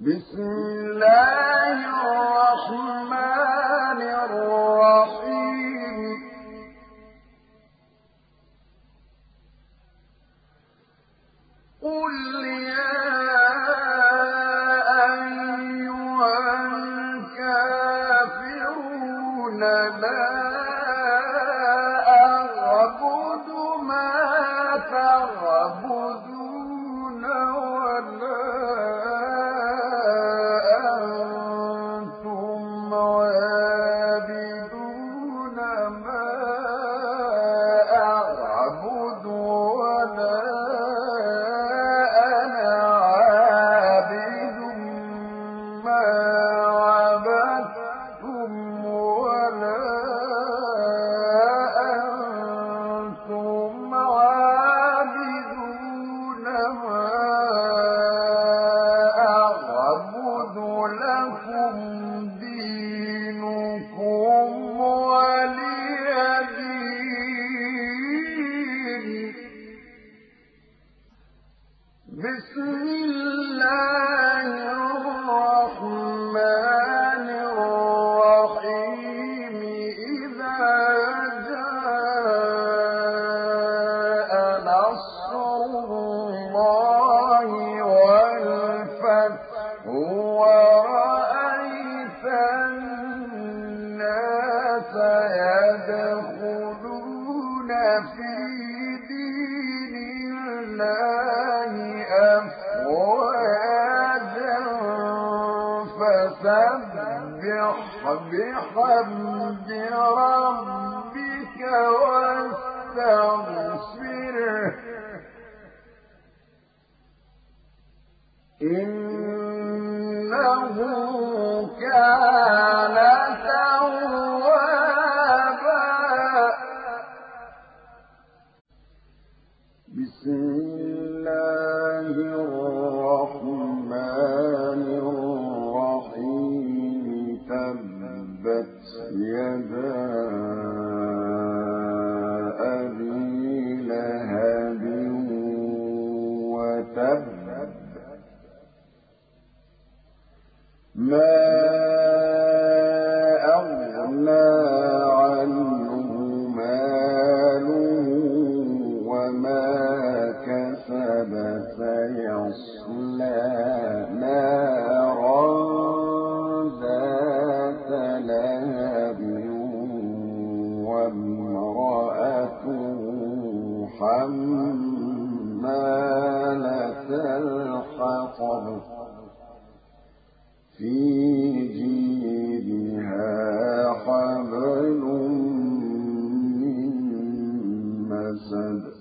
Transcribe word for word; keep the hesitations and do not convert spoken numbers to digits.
بسم الله الرحمن الرحيم قل يا أيها الكافرون لا أعبد ما تعبدون ولا بسم الله الرحمن الرحيم إذا جاء نصر الله والفتح ورأيت الناس يدخلون في دين الله أفواجا فسبح بحمد ربك واستغفره إنه كان توابا بسم الله الرحمن الرحيم تبت يدا أبي لهب وتب ما أغنى عنه ماله وما كسب سيصلى نارا ذات لهب وامرأته حمالة الحطب في جيدها حبل من مسد